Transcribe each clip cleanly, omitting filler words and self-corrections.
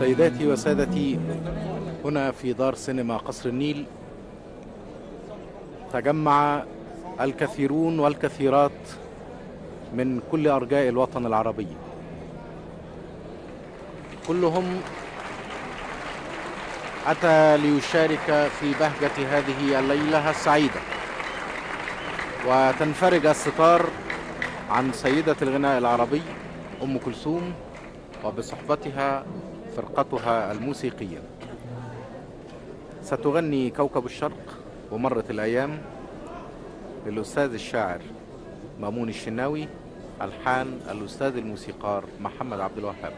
سيداتي وسادتي، هنا في دار سينما قصر النيل تجمع الكثيرون والكثيرات من كل أرجاء الوطن العربي. كلهم أتى ليشارك في بهجة هذه الليلة السعيدة، وتنفرج الستار عن سيدة الغناء العربي أم كلثوم وبصحبتها فرقتها الموسيقية. ستغني كوكب الشرق ومرت الأيام للأستاذ الشاعر مأمون الشناوي، ألحان الأستاذ الموسيقار محمد عبد الوهاب.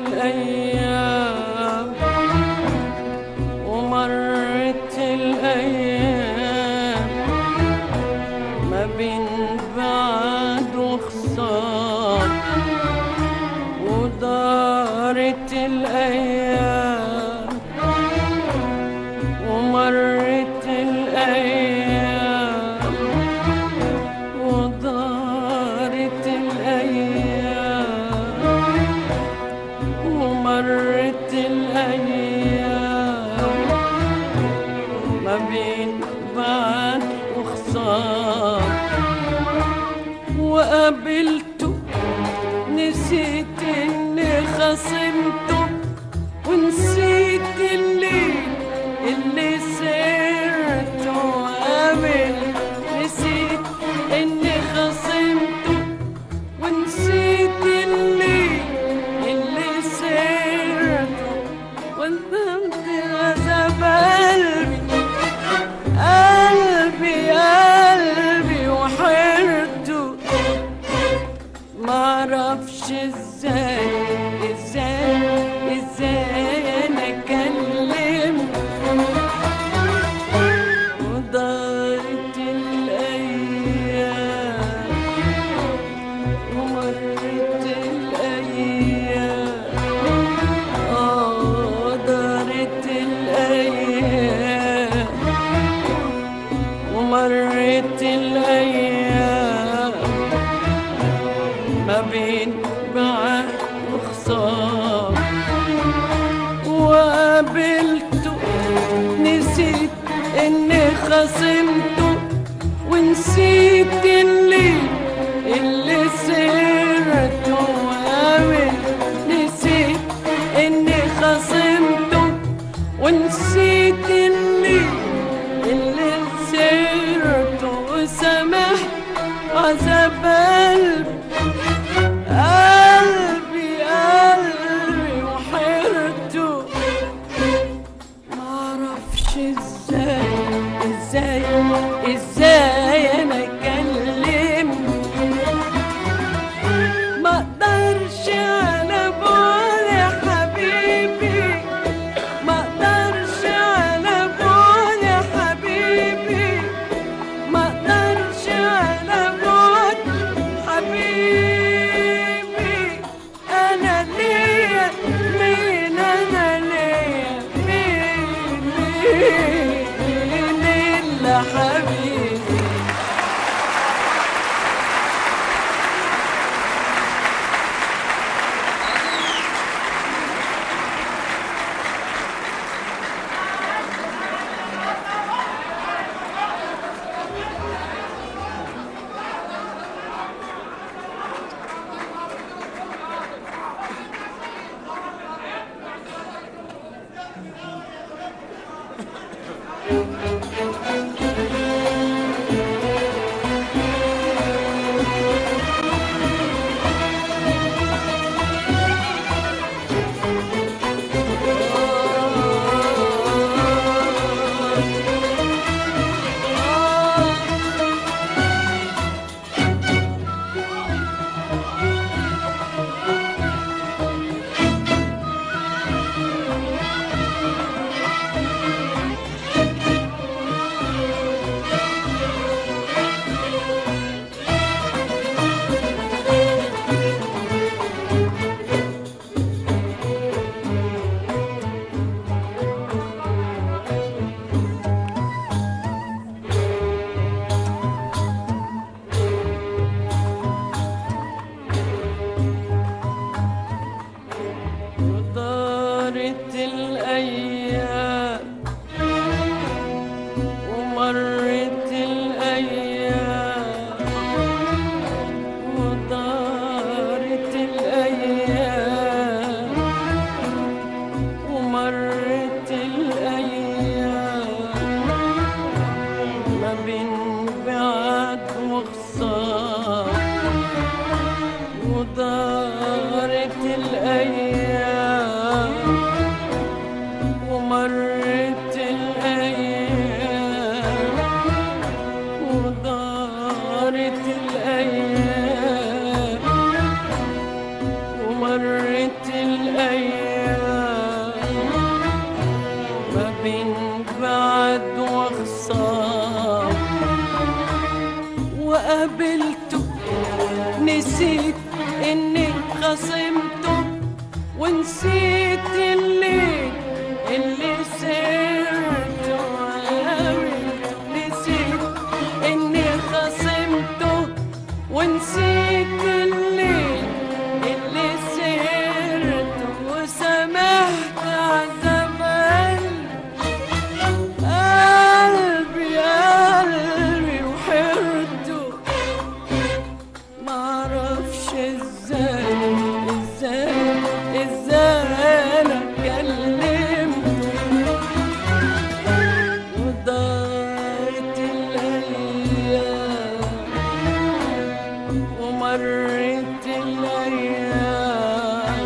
الأيام ومرت الأيام ما بين بعد وخسار، ودارت الأيام ومرت الأيام ودارت الأيام ومرت الأيام ما بين بعد وخسار، وقابلته نسيت إني خصمته، ونسيت اللي سرته، وقابل نسيت إني خصمته، ونسيت اللي سرته، وندمت غزب قلبي وحيرته. معرفش ازاي انا كلمت، ودارت الايام ومرت الايام، دارت الايام ومرت الايام ما بين بعد وخسار، وقابلته نسيت اني خصمته، ونسيت اللي سرته، وقابل نسيت اني خصمته، ونسيت اللي سرته، وسامحت عذاب قلبي وحيرته. معرفش ازاي انا كلمت، مقدرش على بعد يا حبيبي، مقدرش على بعد يا حبيبي، مقدرش على بعد حبيبي. أنا ليا مين، أنا ليا مين إلا حبيبي. ودارت الأيام ومرت الأيام ودارت الأيام ومرت الأيام ما بين بعد وخسار، ودارت الأيام ومرت الأيام ودارت الأيام ومرت الأيام وقابلته نسيت إني خصمته ونسيت الليل اللي سرته وقابلته نسيت إني خصمته ونسيت الليل اللي سرته وسمحت عذاب قلبي وحرته معرفش ازاي انا كلمته ودارت الايام ومرت الايام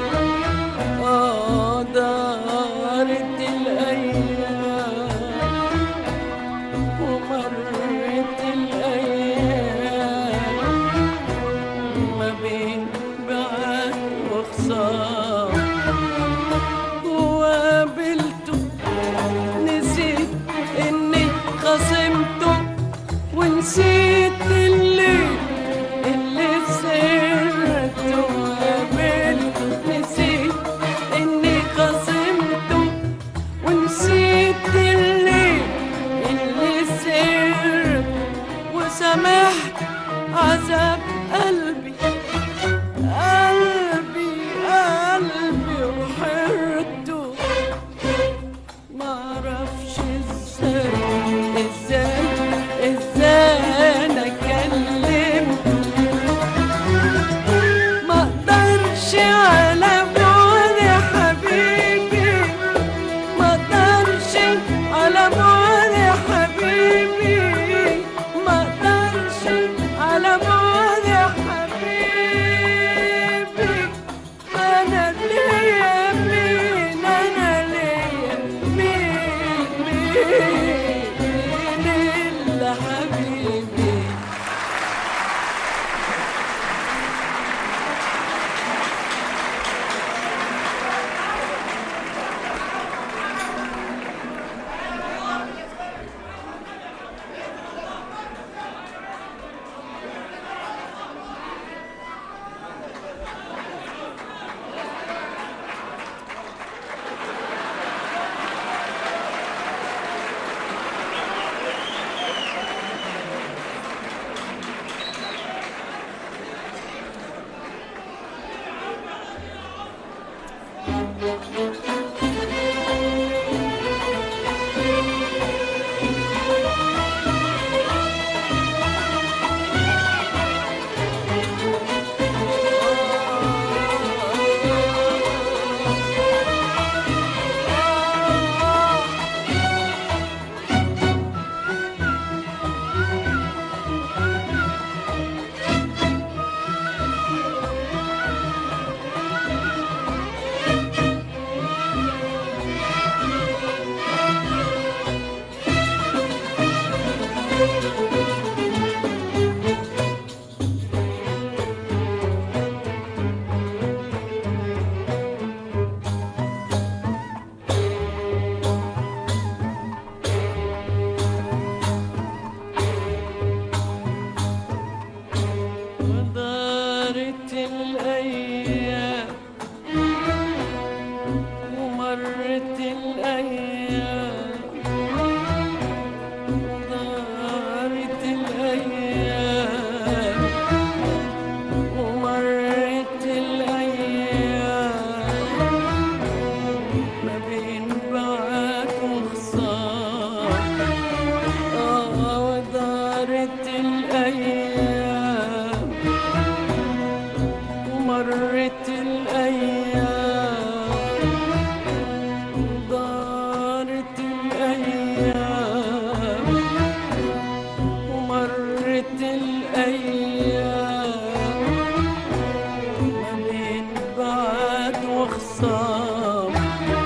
دارت الايام ومرت الايام ما بين بعد وخسارة وقابلته نسيت إني خصمته ونسيت الليل اللي سرته وقابلته نسيت إني خصمته ونسيت الليل اللي سرته وسمحت عذاب قلبي وحرته معرفش ازاي انا كلمته مقدرش على بعد يا حبيبي مقدرش على بعد يا حبيبي مقدرش على بعد يا حبيبي انا ليا مين انا ليا مين الا حبيبي ودارت الايام ومرت الايام ودارت الايام ومرت الايام ما بين بعد وخسارة ودارت الايام ومرت الايام دارت الايام ومرت الايام ما بين بعد وخصام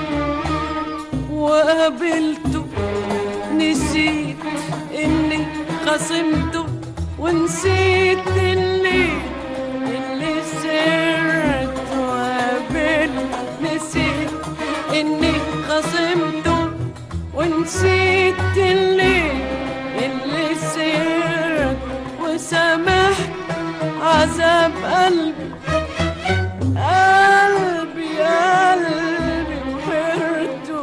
وقابلته نسيت اني خصمته ونسيت الليل اللي سرت وقابلته نسيت اني خصمته ونسيت الليل اللي سرت وسمعت عذاب قلبي قلبي قلبي وحيرته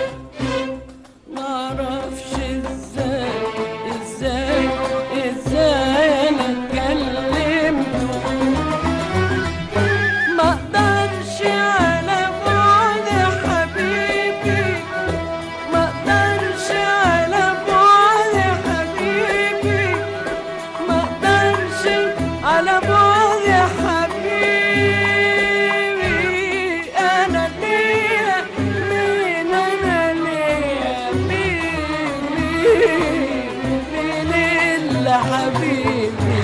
معرفش ازاي انا كلمته مقدرش على بعد حبيبي مقدرش على بعد حبيبي مقدرش على بعد حبيبي انا ليا مين انا ليا مين الا حبيبي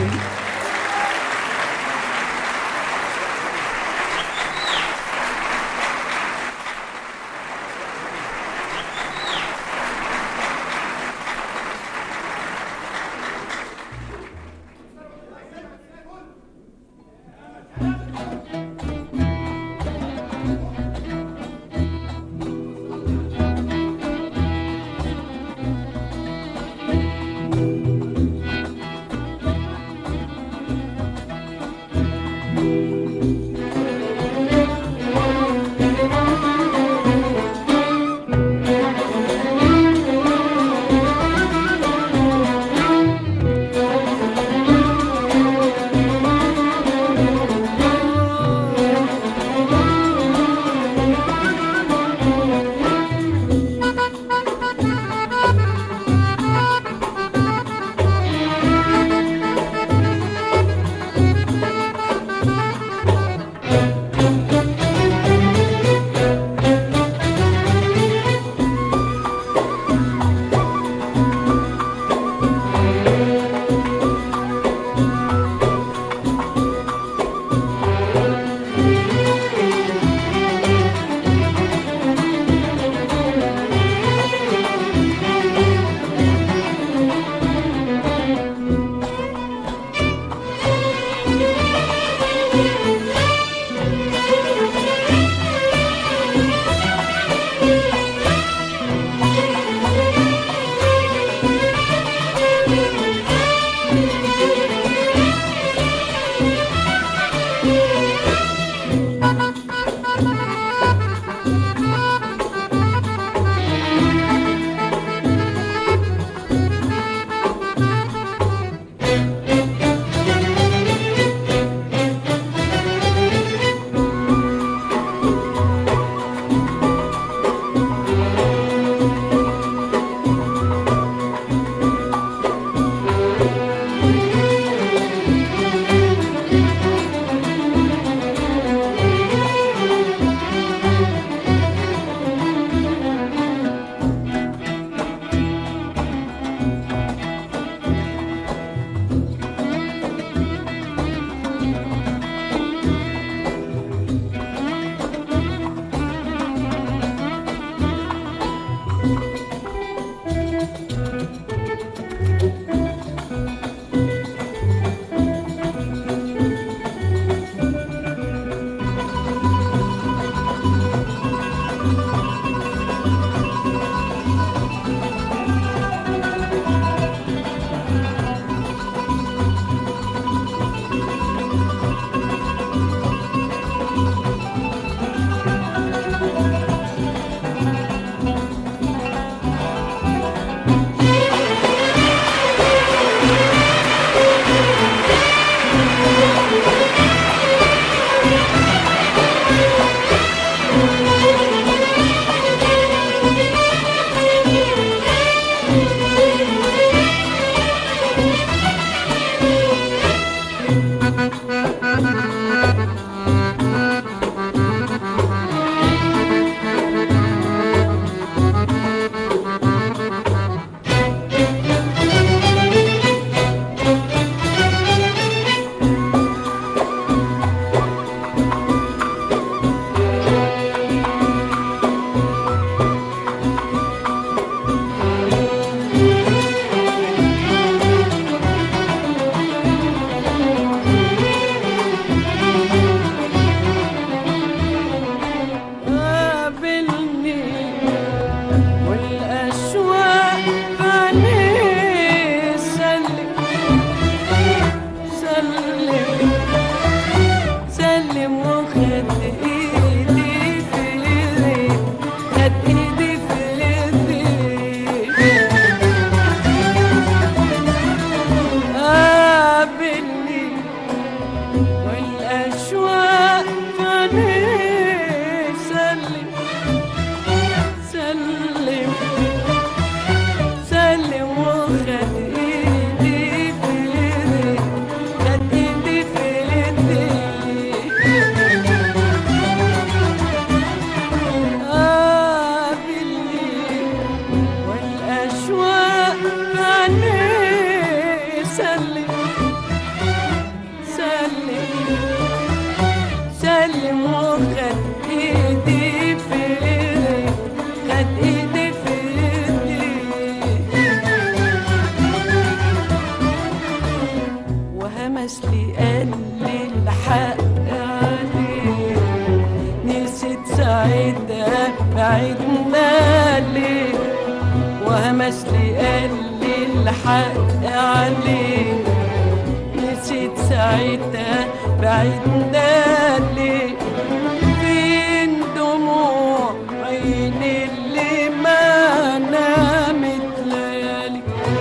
بعدنا ليه وهمس لي قال لي الحق عليه نسيت ساعتها بعدنا ليه فين دموع عيني اللي ما نامت ليالي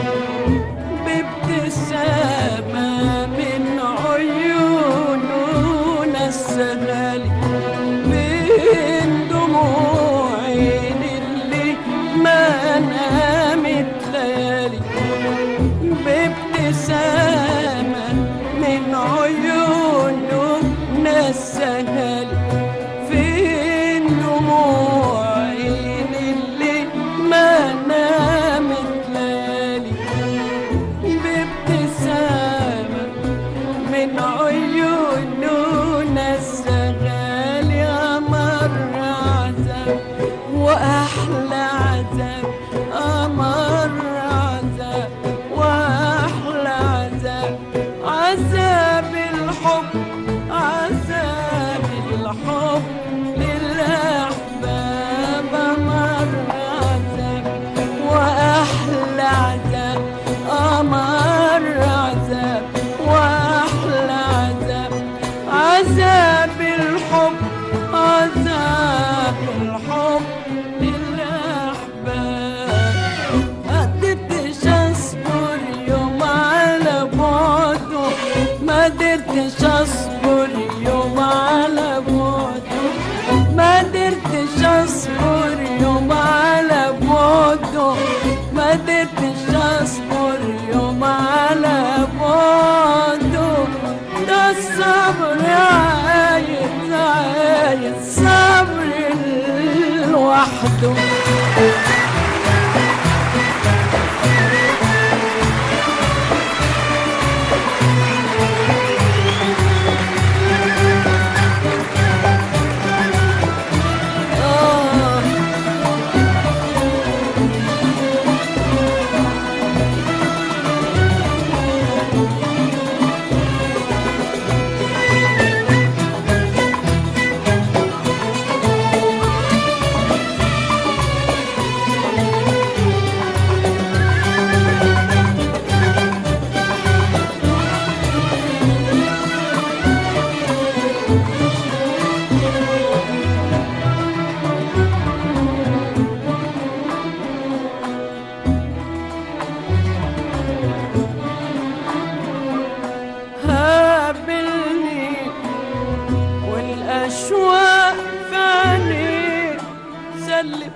بابتسامة من عيونه نسهالي فين دموع عيني اللي ما نامت ليالي بابتسامة من عيونه نسهالي فين دموع عيني اللي ما نامت ليالي بابتسامة من عيونه نسهالي أمر عذاب وأحلى عذاب أمر عذاب وأحلى عذاب عذاب الحب عذاب الحب للأحباب أمر عذاب وأحلى عذاب أمر عذاب وأحلى عذاب عذاب الحب عذاب الحب للأحباب ما قدرتش أصبر يوم على بعده ما قدرتش أصبر يوم على بعده ما قدرتش أصبر يوم على بعده ما قدرتش أصبر يوم على بعده ده الصبر عايز عايز صبر لوحده هابلني والأشواق في عينيك سلم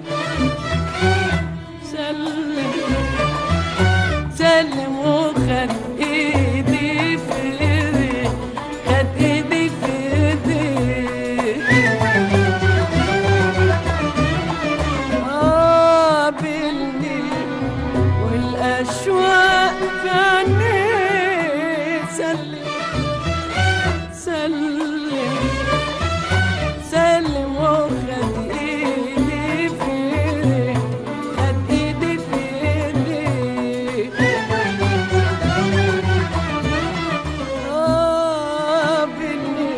سلم سلم وخد ايدي في ايدي خد ايدي في ايدي قابلني والأشواق في عينيك سلم سلم سلم وخد ايدي في ايدي خد ايدي في ايدي قابلني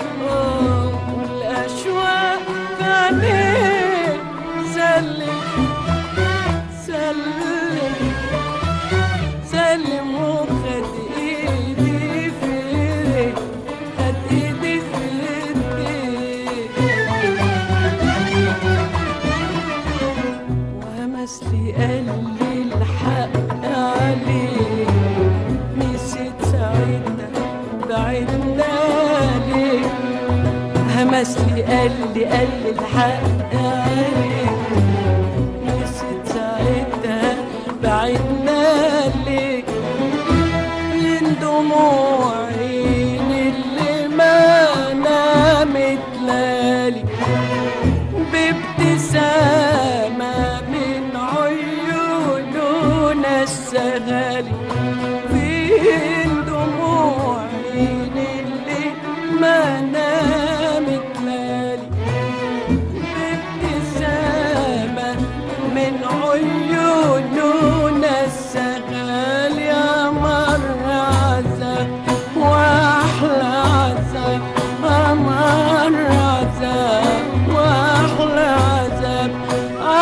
والاشواق في عينيك سلم سلم سلم وخد ايدي في ايدي خد ايدي في ايدي وهمس لي قال لي الحق عليه نسيت ساعتها بعدنا ليه همس لي قال لي الحق عليه نسيت ساعتها بعدنا ليه من دموع عيني اللي ما نامت ليالي بابتسامة من عيونه نسهالي فين دموع عيني اللي ما نامت ليالي بابتسامة من عيونه نسهالي أمر عذاب وأحلى عذاب أمر عذاب وأحلى عذاب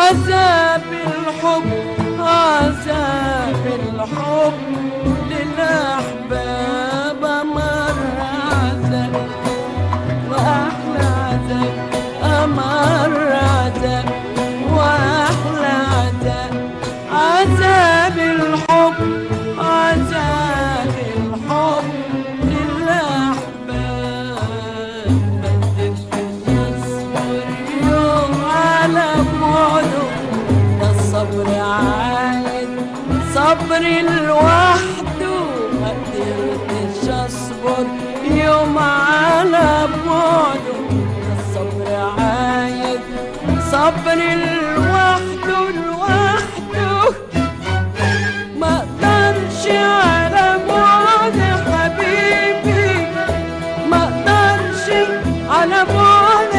صبري لوحده ما قدرتش اصبر يوم على بعده. الصبر عايز صبري لوحده لوحده، ما اقدرش على بعد حبيبي، ما اقدرش على بعد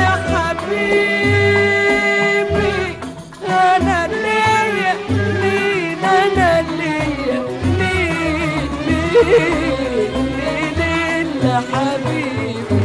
حبيبي. انا ليا مين، انا ليا مين، مين الا حبيبي.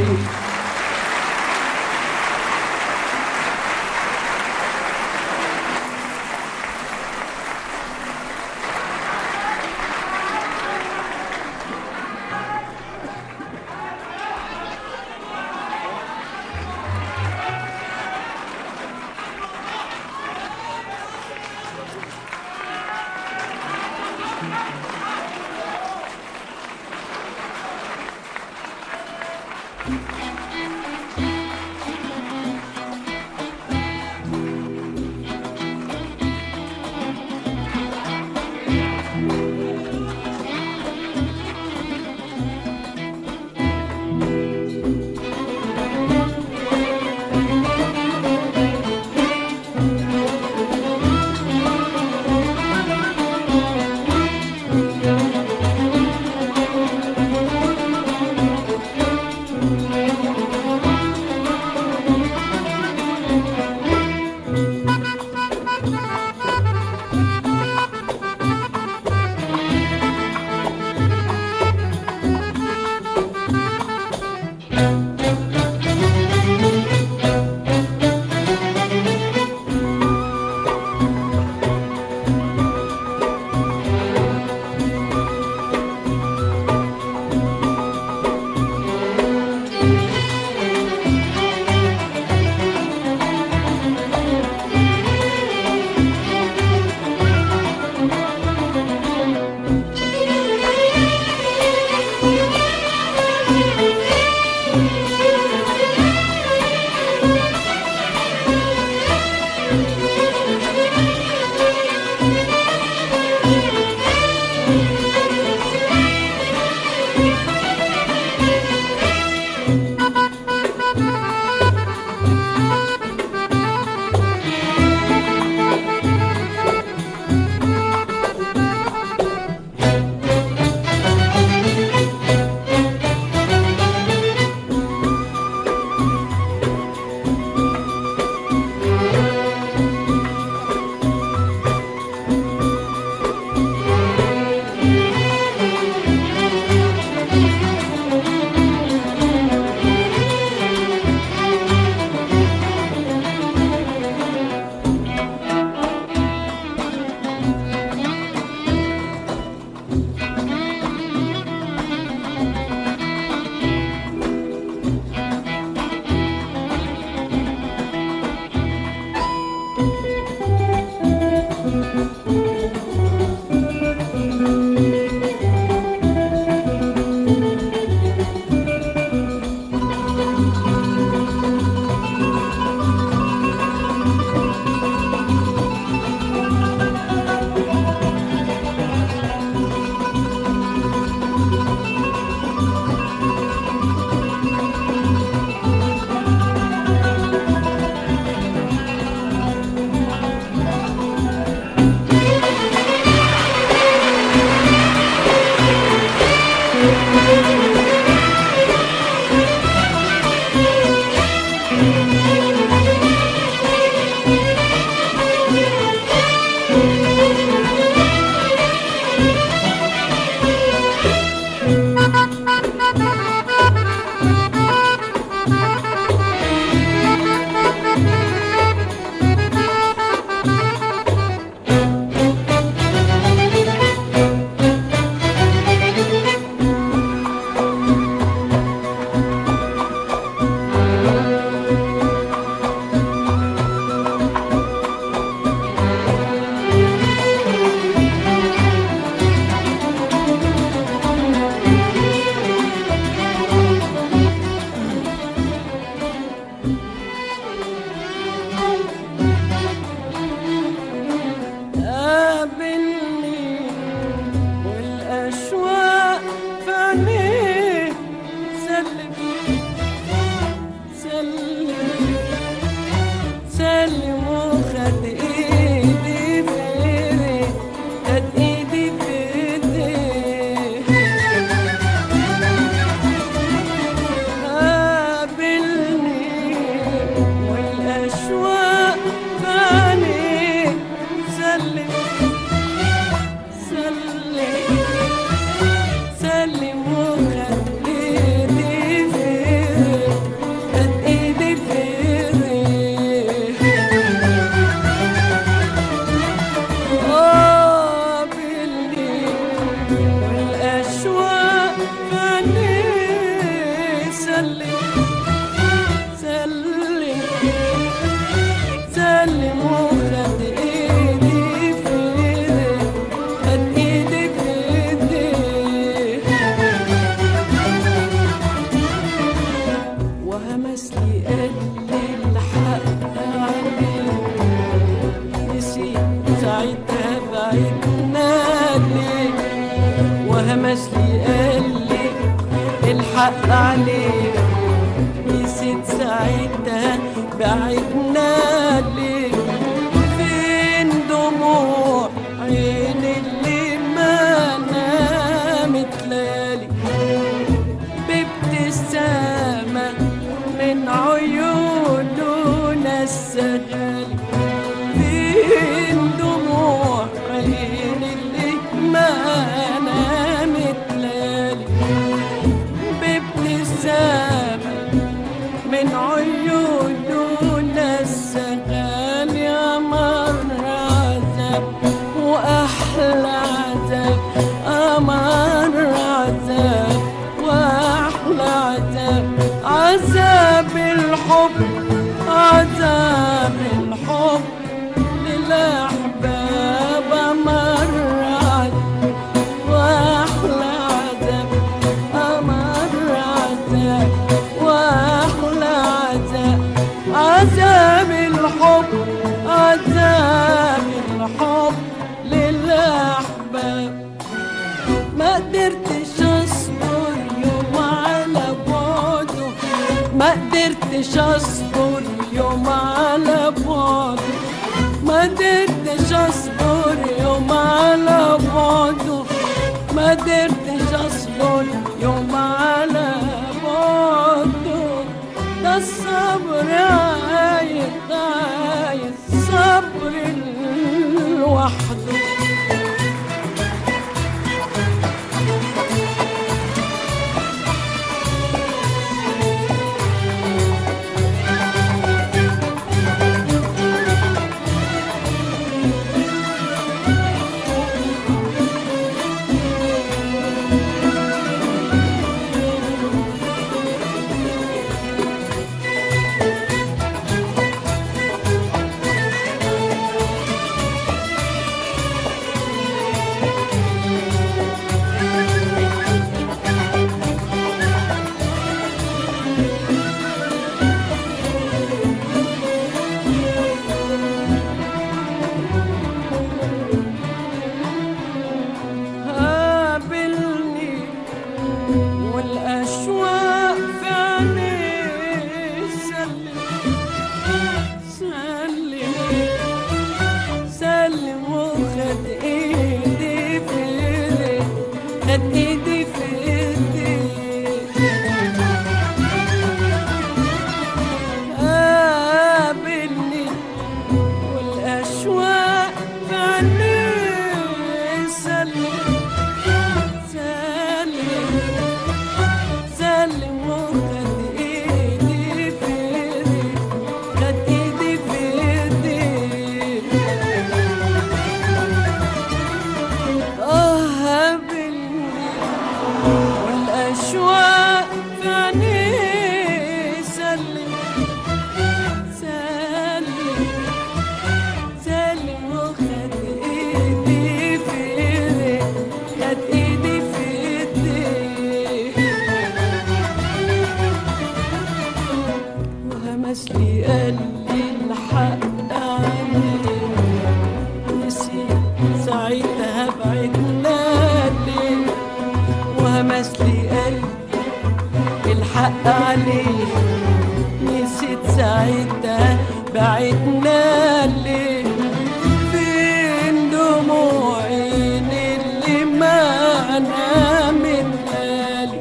الحق عليك، نسيت ساعتها بعدنا ليه؟ فين دموع عين اللي ما نامت ليالي بابتسامة من عيوننا السغالي؟ فين دموع عين اللي ما نامت ليالي بابتسامة من عيوننا السغالي؟ يا مر عذاب وأحلى عذاب، أمر عذاب وأحلى عذاب، عذاب الحب، عذاب الحب للأحباب، أمر عذاب وأحلى عذاب، أمر عذاب وأحلى عذاب، عذاب الحب، عذاب الحب للأحباب. ما قدرتش أصبر يوم على بعده، ما قدرتش أصبر يوم على بعده، ما قدرتش أصبر يوم على بعده، ما قدرتش أصبر يوم على بعده. ده الصبر عايز صبر لوحده. الحق عليه، نسيت ساعتها بعدنا ليه؟ فين دموع عين اللي ما نامت ليالي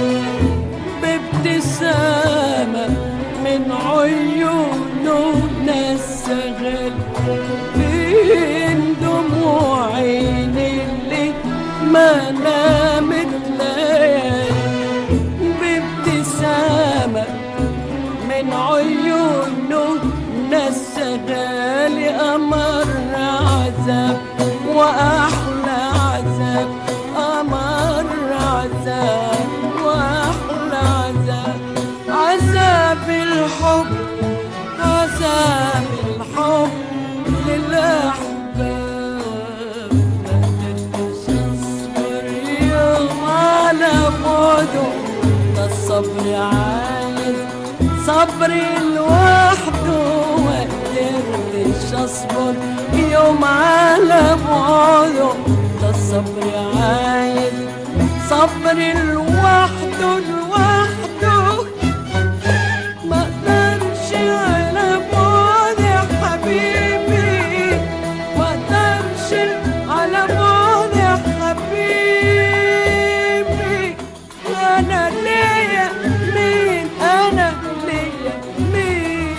بابتسامة من عيوننا السغالي؟ فين دموع عين اللي ما نامت ليالي بابتسامة من عيوننا السغالي؟ أمر عذاب وأحلى عذاب، أمر عذاب وأحلى عذاب، عذاب الحب، عذاب الحب للأحباب. ما قدرتش أصبر يوم على بعده، ده الصبر عايز صبر لوحده. ما قدرتش أصبر يوم على بعده، ده الصبر عايز صبر لوحده لوحده ما اقدرش على بعد يا حبيبي، ما اقدرش على بعد يا حبيبي. انا ليا مين، انا ليا مين،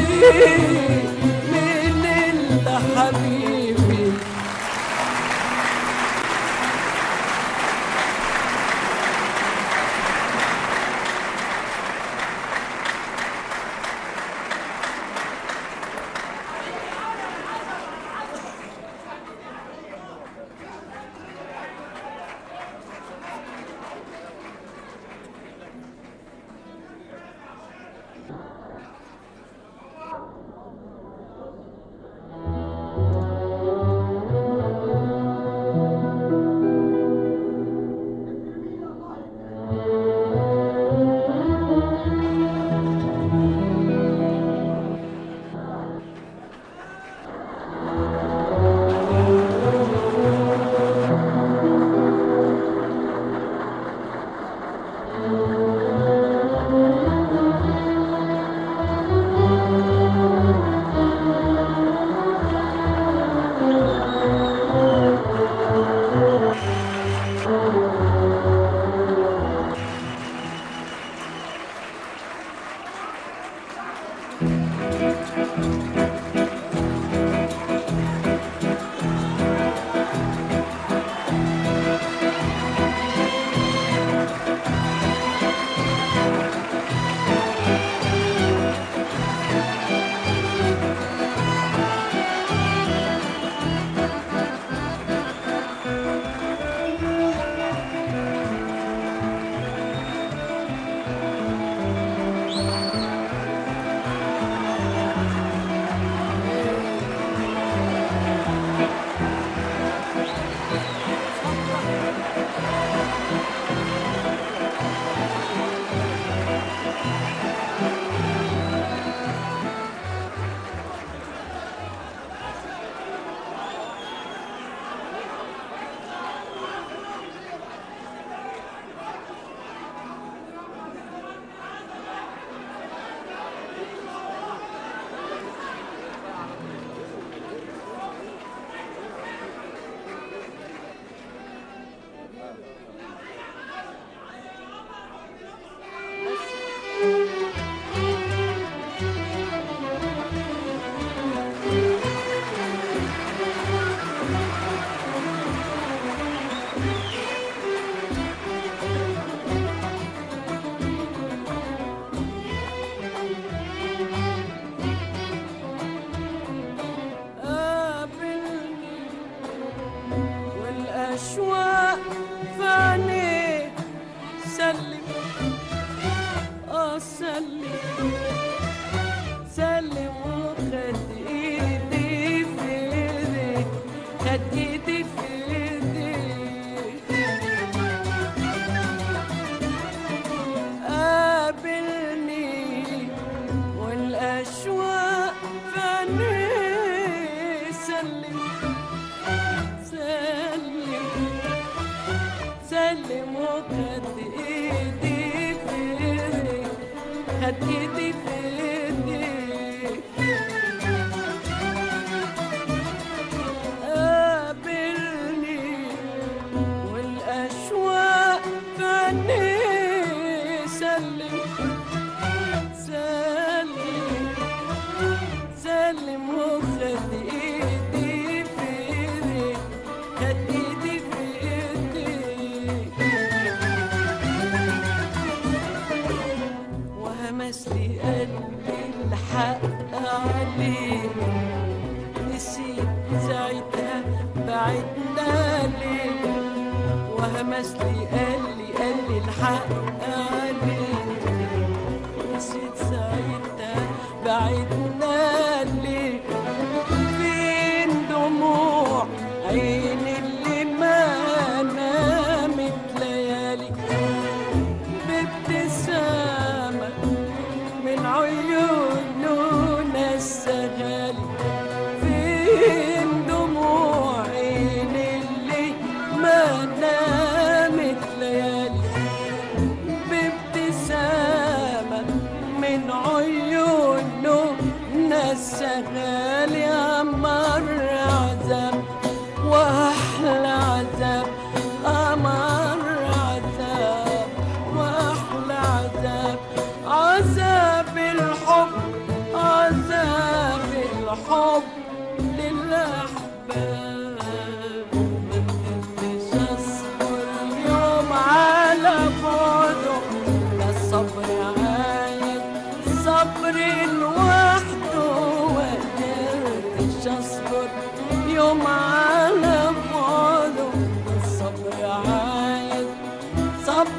مين انت حبيبي.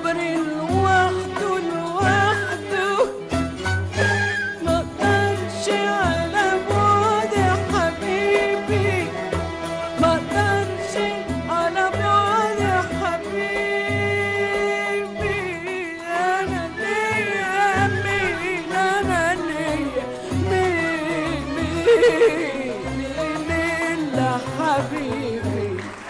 الصبر لوحده لوحده مقدرش على بعد يا حبيبي، مقدرش على بعد يا حبيبي. أنا ليا مين، أنا ليا مين إلا حبيبي.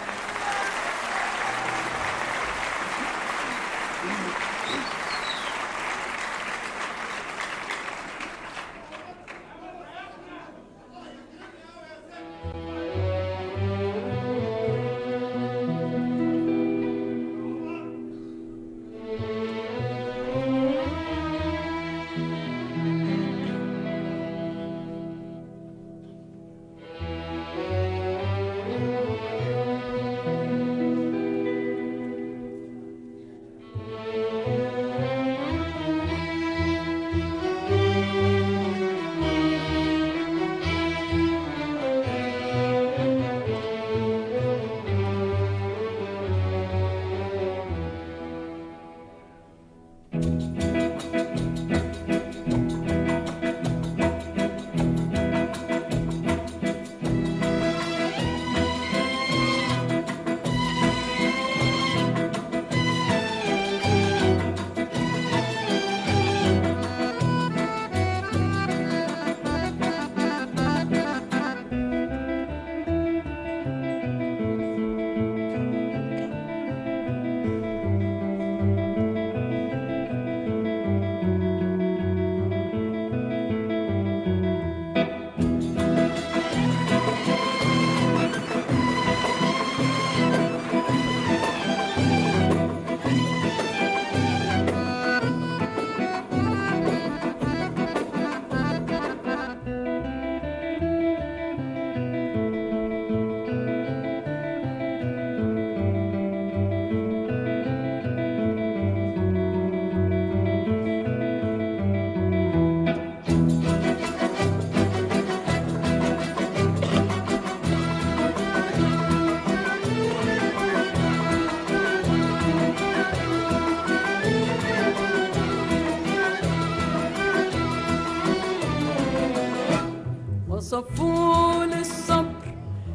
وصفوا للصبر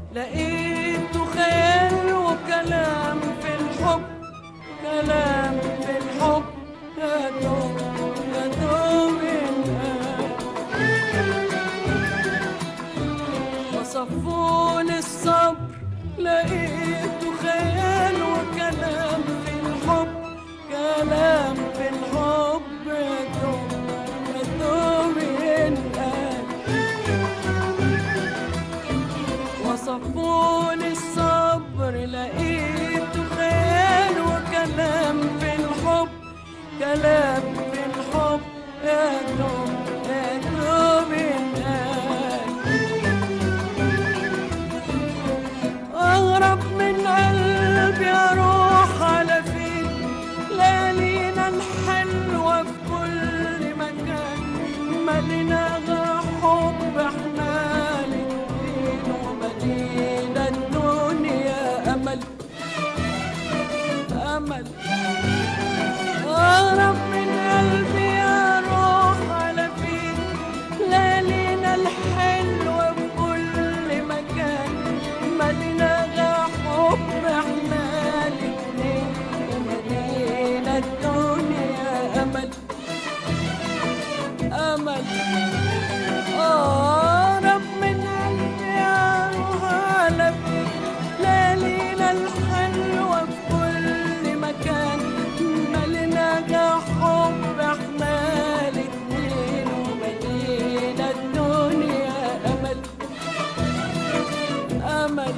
لقيته خيال وكلام في الحب، كلام في الحب يا دوب يا دوب ينقال. وصفوا للصبر لقيته خيال وكلام في الحب، كلام في الحب يا دوب يا دوب ينقال. وصفوا للصبر لقيته خيال وكلام في الحب، كلام في الحب يا دوب يا دوب ينقال. أغرب من قلبي أروح على فين، ليالينا الحلوة في كل مكان، مليناها حب احنا الاتنين، ومدينة الدنيا أمل أمل. أغرب من قلبي أروح على فين، ليالينا الحلوة في كل مكان، مليناها حب احنا الاتنين، ومدينة الدنيا أمل أمل. أقرب من قلبي أروح على فين، ليالينا الحلوة في كل مكان، مليناها حب احنا الاتنين، ومدينة الدنيا أمل أمل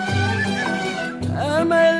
أمل.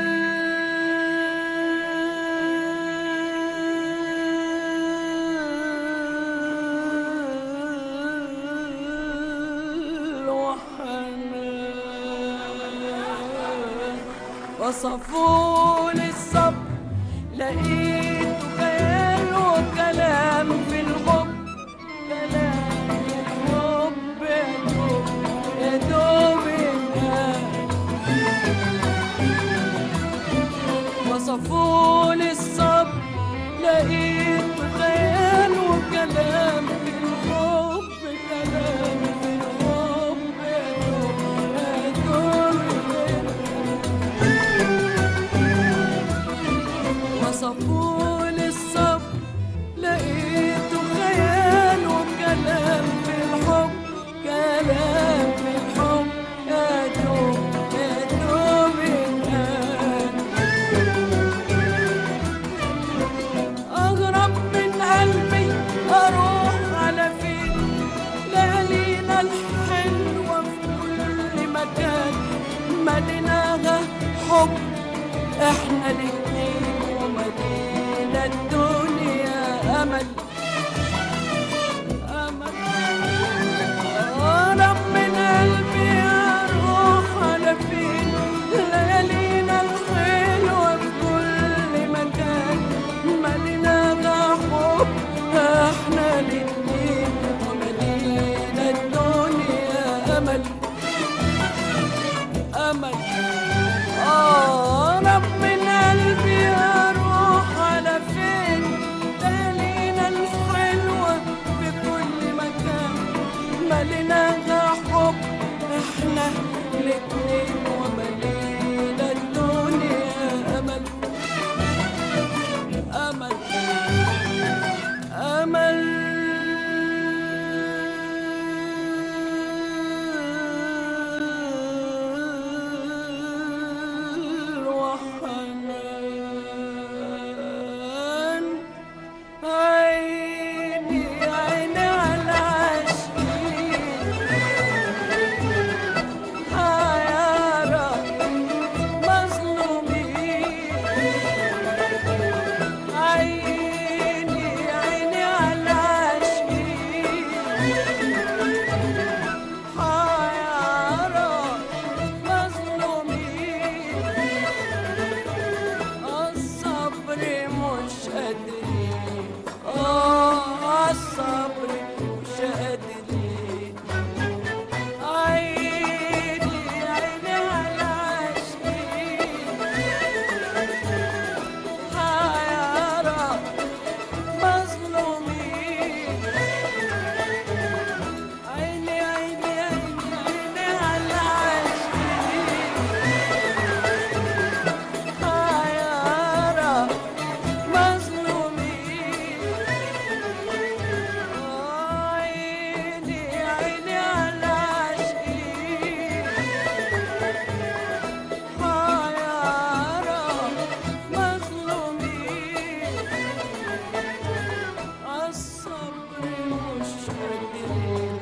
وصفوا للصبر لقيته خيال وكلام في الحب، كلام في الحب يا دوب ينقال. وصفوا للصبر لقيت خيال وكلام في الحب، كلام في الحب وصفولي الصبر، لقيته خيال وكلام في الحب، كلام في الحب يا دوب يا دوب ينقال. أغرب من قلبي أروح على فين، ليالينا الحلوة في كل مكان مليناها حب احنا الاتنين، ومدينة الدنيا أمل أمل. أقرب من قلبي أروح على فين، ليالينا الحلوة في كل مكان مليناها حب احنا الاتنين، ومدينة الدنيا أمل أمل. أقرب من قلبي أروح على فين، ليالينا الحلوة في كل مكان مليناها حب احنا الاتنين، وملينا الدنيا أمل أمل أمل. وحنان عيني عيني على عاشقين، حيارى مظلومين. عيني عيني على عاشقين، حيارى مظلومين. الصبر مش قادرين، الصبر مش قادرين. عيني عيني على عاشقين، حيارى مظلومين. عيني عيني عيني عيني على عاشقين، حيارى مظلومين. عيني عيني على عاشقين، حيارى مظلومين. الصبر مش قادرين،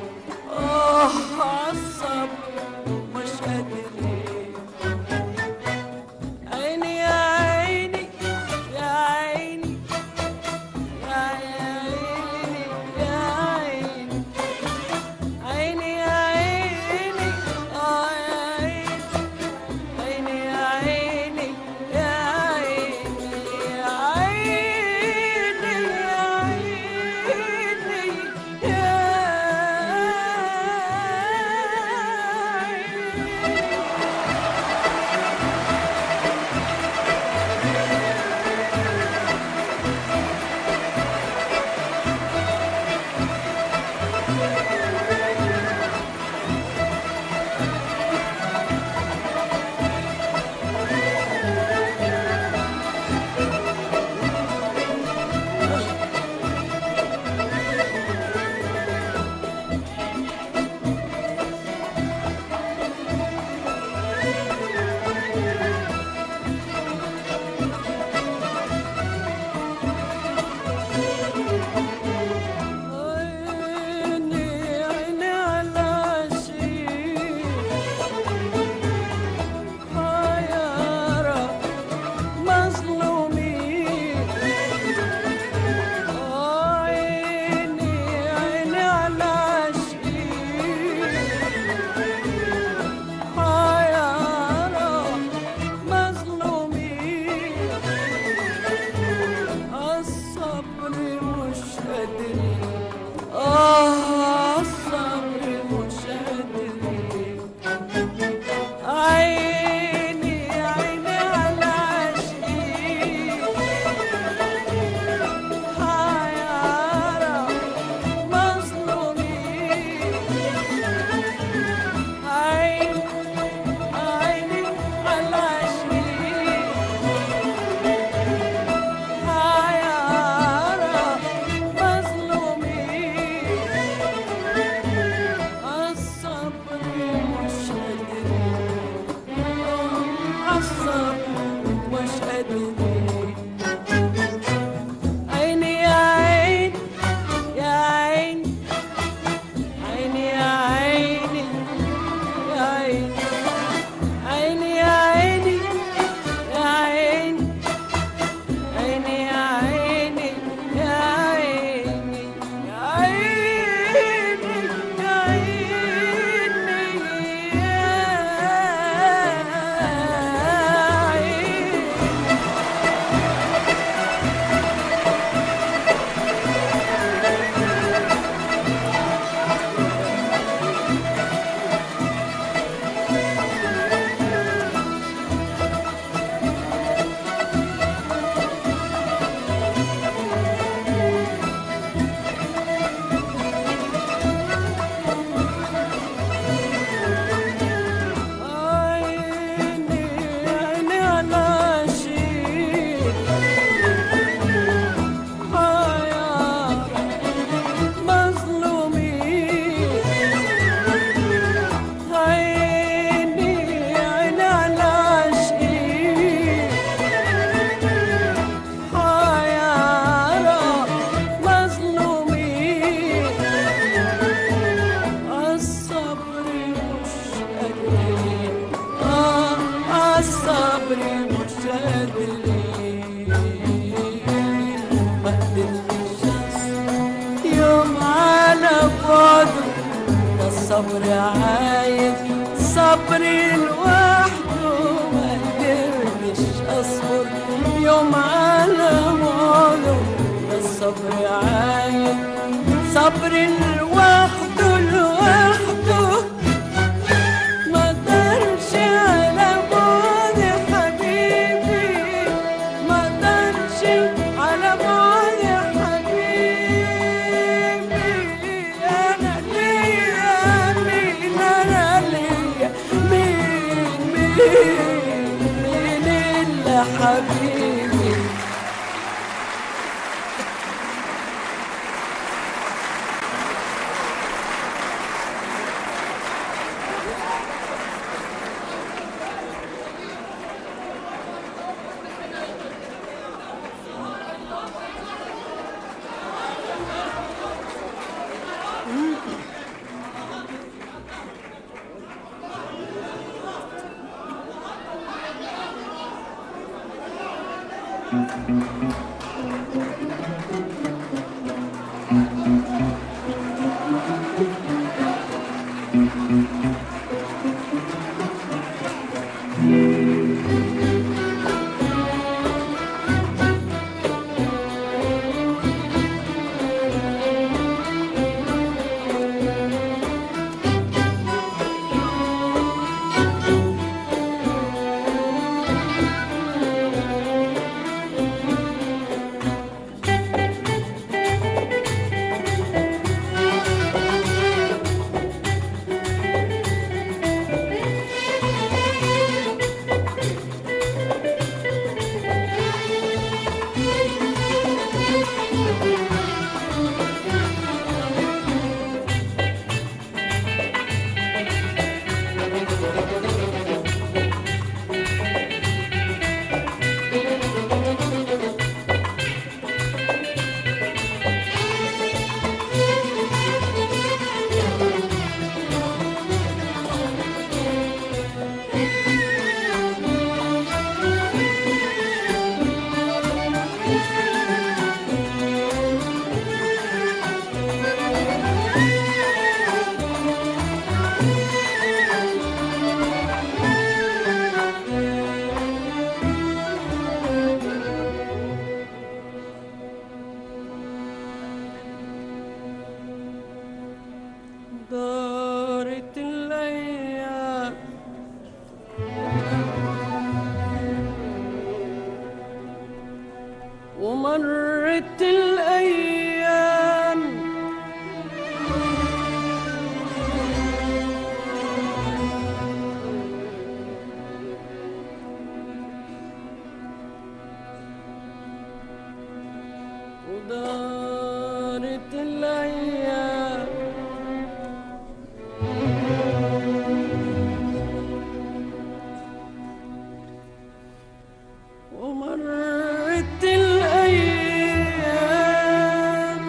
الصبر مش قادرين. عيني يا عيني يا عيني يا عيني يا عيني، عيني يا عيني عيني يا عيني يا عيني يا عيني يا عيني يا الصبر عايز صبر لوحده، ما قدرتش اصبر يوم على بعده. الصبر عايز صبر لوحده لوحده، ما قدرش على بعد حبيبي، ما قدرش على بعد حبيبي. انا ليا مين، انا ليا مين، مين الا حبيبي. دارت الايام ومرت الايام، ودارت الايام ومرت الايام،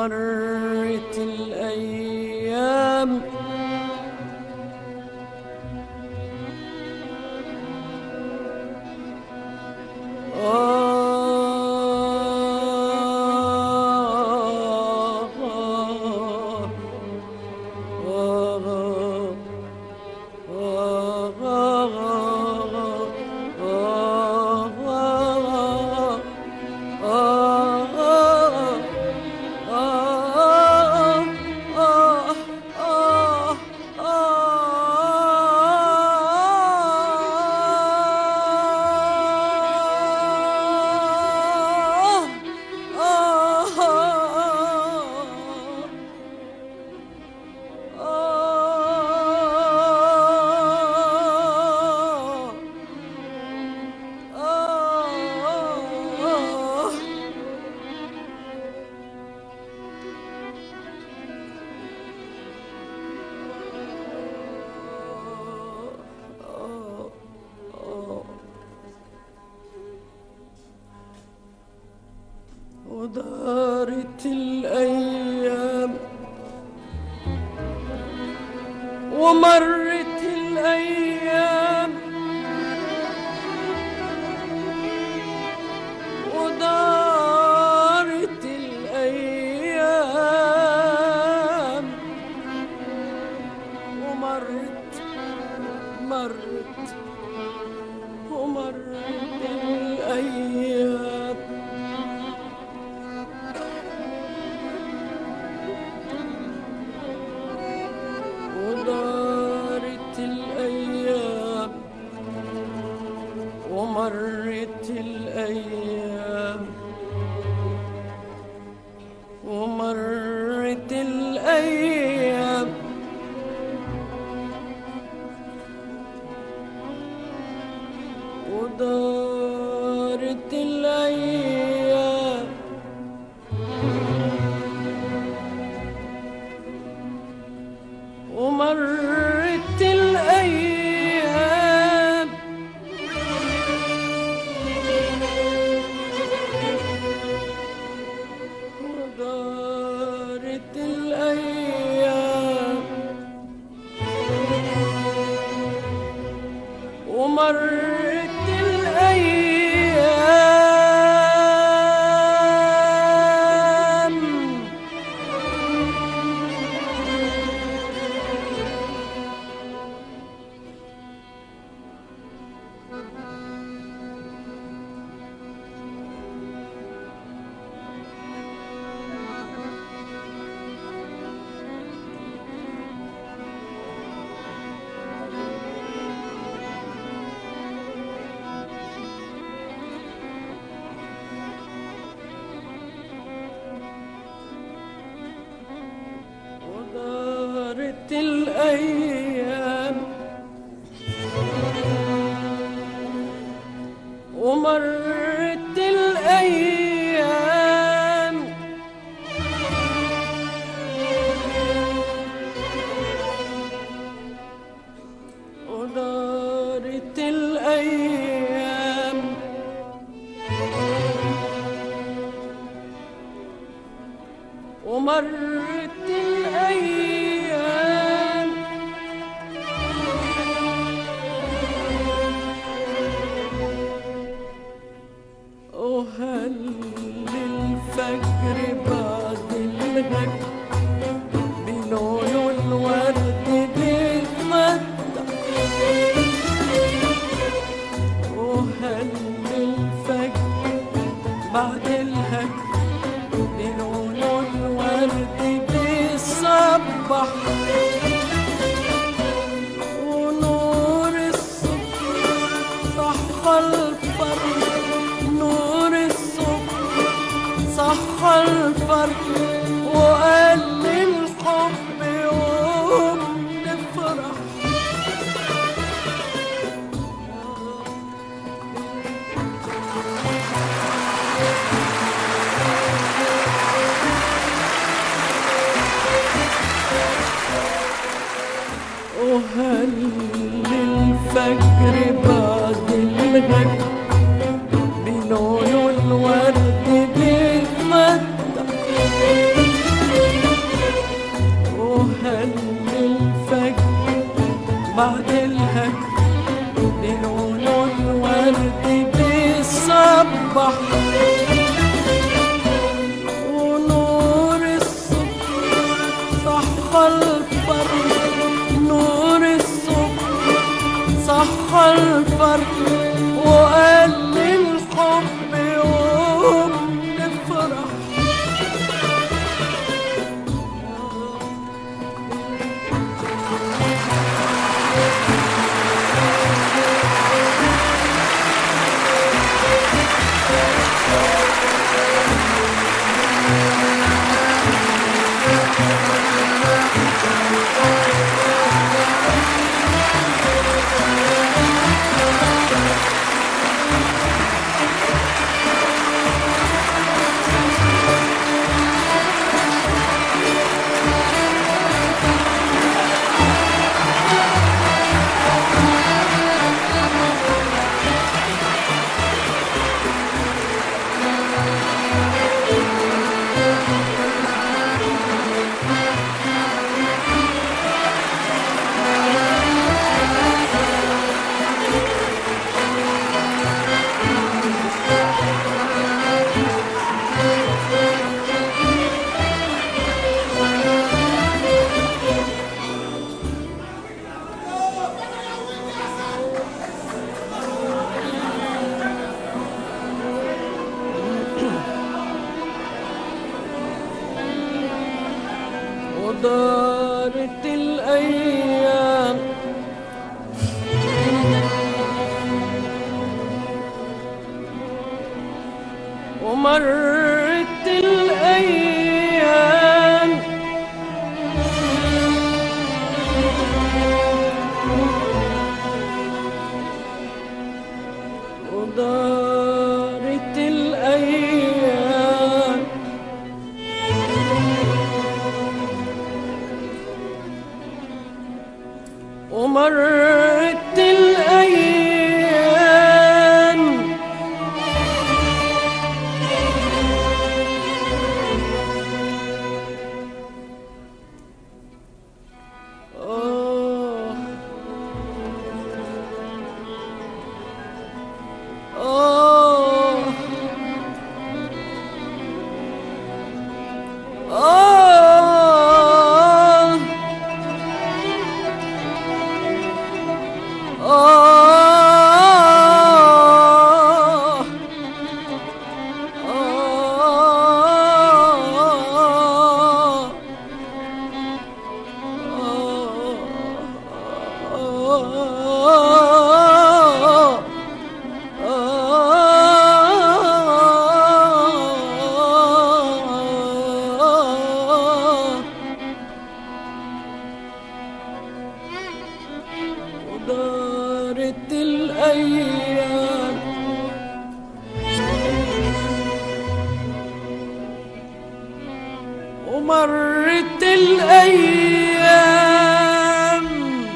ومرت الأيام ودارت الأيام ومرت الأيام ودارت الأيام ومرت الأيام ودارت الأيام ومرت الأيام ومرت الأيام ودارت الأيام ومرت الأيام ودارت الأيام ومرت الأيام ودارت الأيام ومرت الأيام ودارت الأيام ومرت الأيام وهل الفجر بعد الغد بلون الورد بيتمتع وهل الفجر بعد الهج بلون الورد بيصبح ونور الصبح صح الفرح نور الصبح صح الفرح وقال للحب يوم نفرح وهل الفجر بعد الغد بلون الورد بيتمتع الفرح نور الصبح صح الفرح وقال للحب يوم نفرح. ودارت الأيام ومرت الأيام ودارت الأيام ومرت الأيام ودارت الأيام ومرت الأيام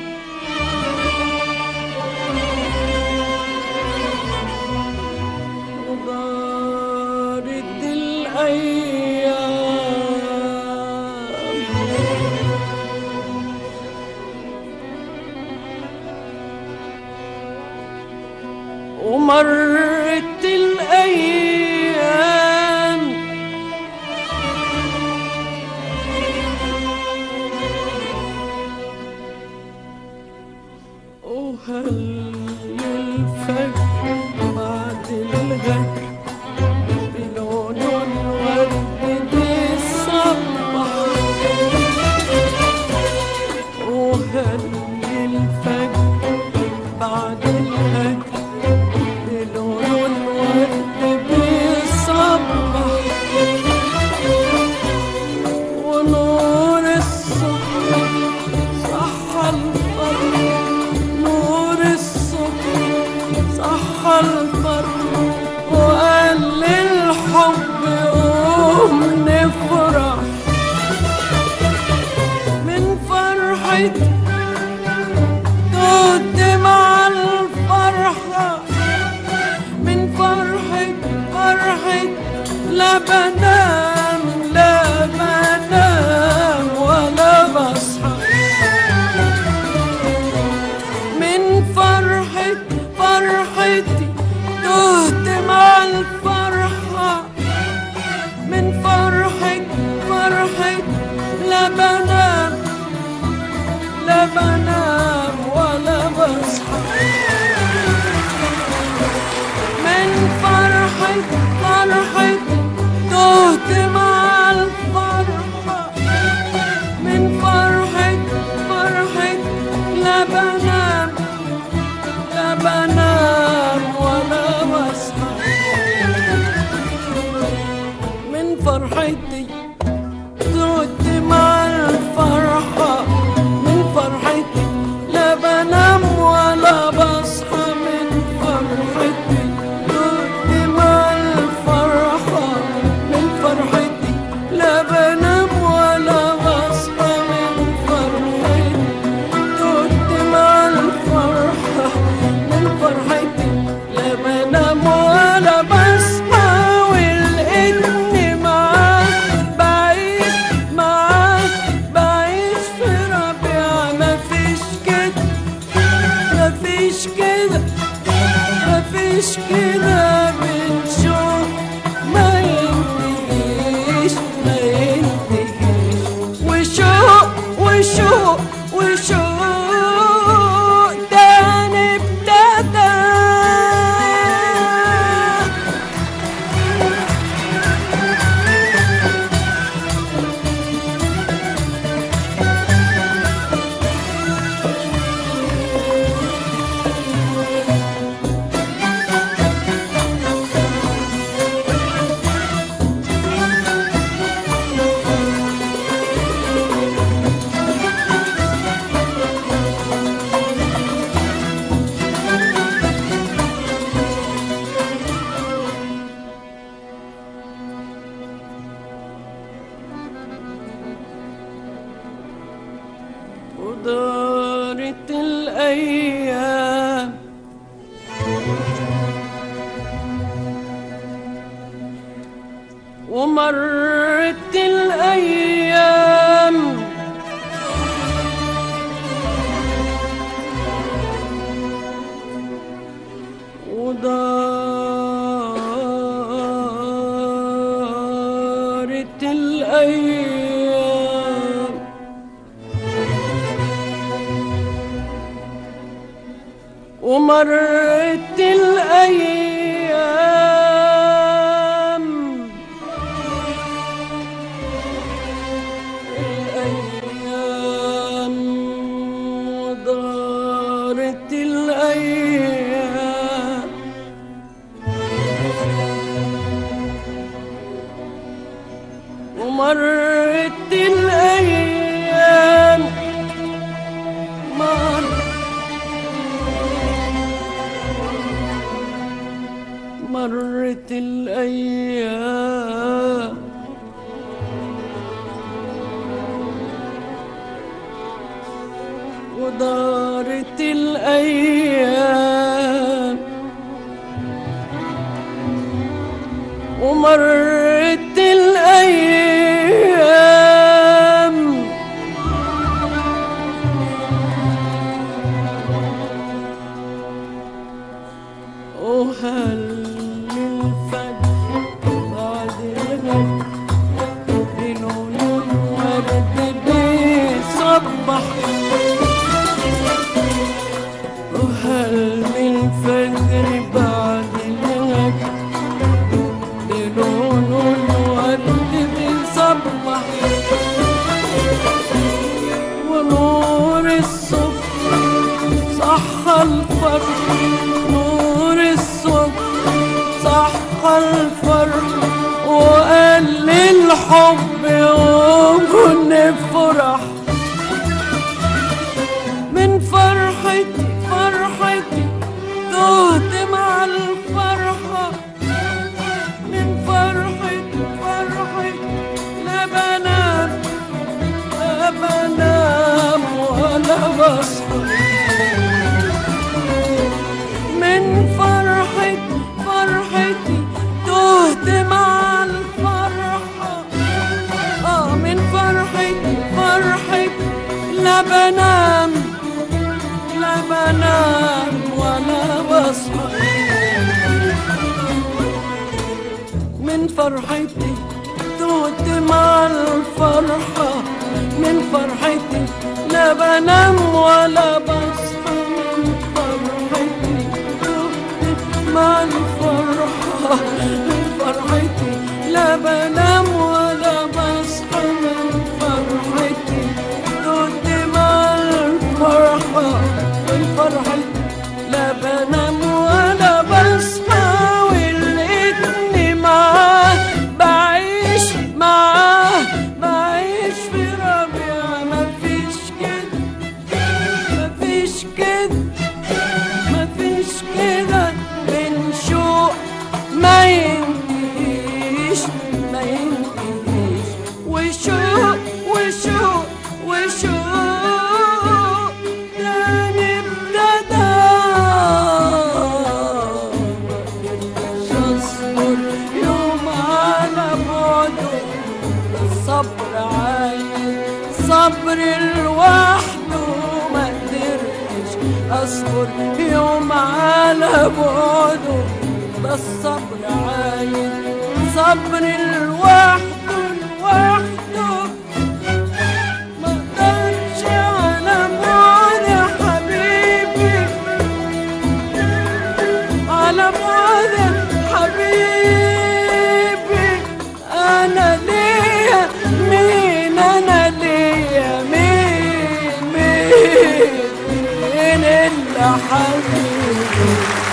ودارت الأيام ومرت الأيام وهل الفجر بعد الهجر بلون الورد بيصبح وهل الفجر بعد الهجر بلون الورد بيصبح ونور الصبح صح الفرح نور الصبح صح الفرح وقال للحب قوم نفرح من فرحتي توت مع الفرحة من فرحة لا بنام ولا بصحى من فرحتي تهت مع الفرحة من فرحة لا بنام تهت مع الفرحة من فرحة لا بنام ولا بصحى من فرحتي تهت مع الفرحة من فرحتي لا بنام ولا بصحى من فرحتي تهت مع الفرحة من فرحتي لا بنام ولا بصحى من فرحتي تهت مع الفرحة من فرحتي لا بنام ولا بصحى ولقيتني معاك بعيش في ربيع مفيش كده من شوق ما ينتهيش وشوق تاني ابتدى ودارت الأيام ومرت الأيام ودارت الأيام ومرت الأيام ودارت الأيام ومرت الأيام مرت الأيام ودارت الأيام ومرت الأيام وهل الفجر بعد الغد بلون الورد بيصبح وهل الفجر بعد الغد بلون الورد بيصبح ونور الصبح صح الفرح نور الصبح صح الفرح وقال للحب وكن فرح من فرحتي تهت مع الفرحة من فرحتي لا بنام ولا بصحى من فرحتي تهت مع الفرحة من فرحتي لا بنام ولا بصحى من فرحتي تهت مع الفرحة من فرحتي لا بنام ولا بصحى من فرحتي تهت مع الفرحة من فرحتي لا بنام الصبر لوحده ما قدرتش اصبر يوم على بعده، ده الصبر عايز صبر لوحده لوحده، ما اقدرش على بعد يا حبيبي، على بعد يا حبيبي. انا ليا مين، انا ليا مين، مين الا حبيبي.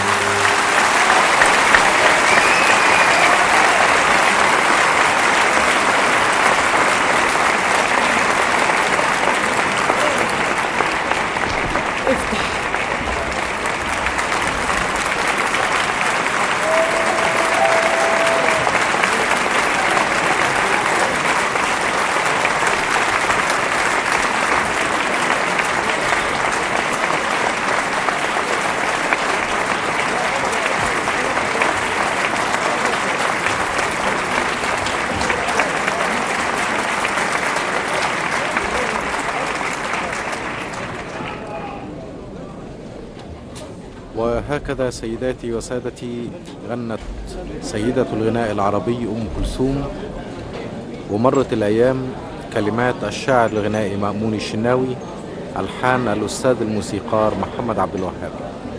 وهكذا سيداتي وسادتي غنت سيدة الغناء العربي أم كلثوم. ومرت الأيام، كلمات الشاعر الغنائي مأمون الشناوي، ألحان الأستاذ الموسيقار محمد عبد الوهاب.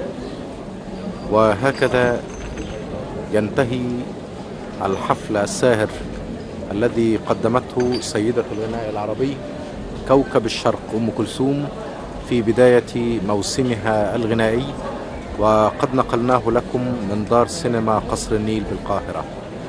وهكذا ينتهي الحفل الساهر الذي قدمته سيدة الغناء العربي كوكب الشرق أم كلثوم في بداية موسمها الغنائي، وقد نقلناه لكم من دار سينما قصر النيل بالقاهرة.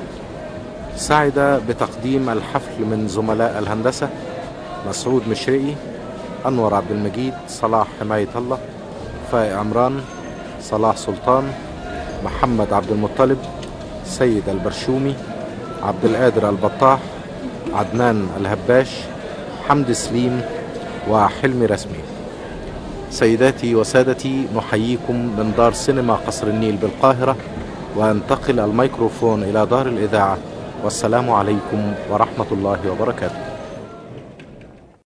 سعد بتقديم الحفل من زملاء الهندسة مسعود مشرقي، أنور عبد المجيد، صلاح حماية الله، فائق عمران، صلاح سلطان، محمد عبد المطلب، سيد البرشومي، عبد القادر البطاح، عدنان الهباش، حمد سليم، وحلمي رسمي. سيداتي وسادتي، نحييكم من دار سينما قصر النيل بالقاهرة، وانتقل الميكروفون إلى دار الإذاعة، والسلام عليكم ورحمة الله وبركاته.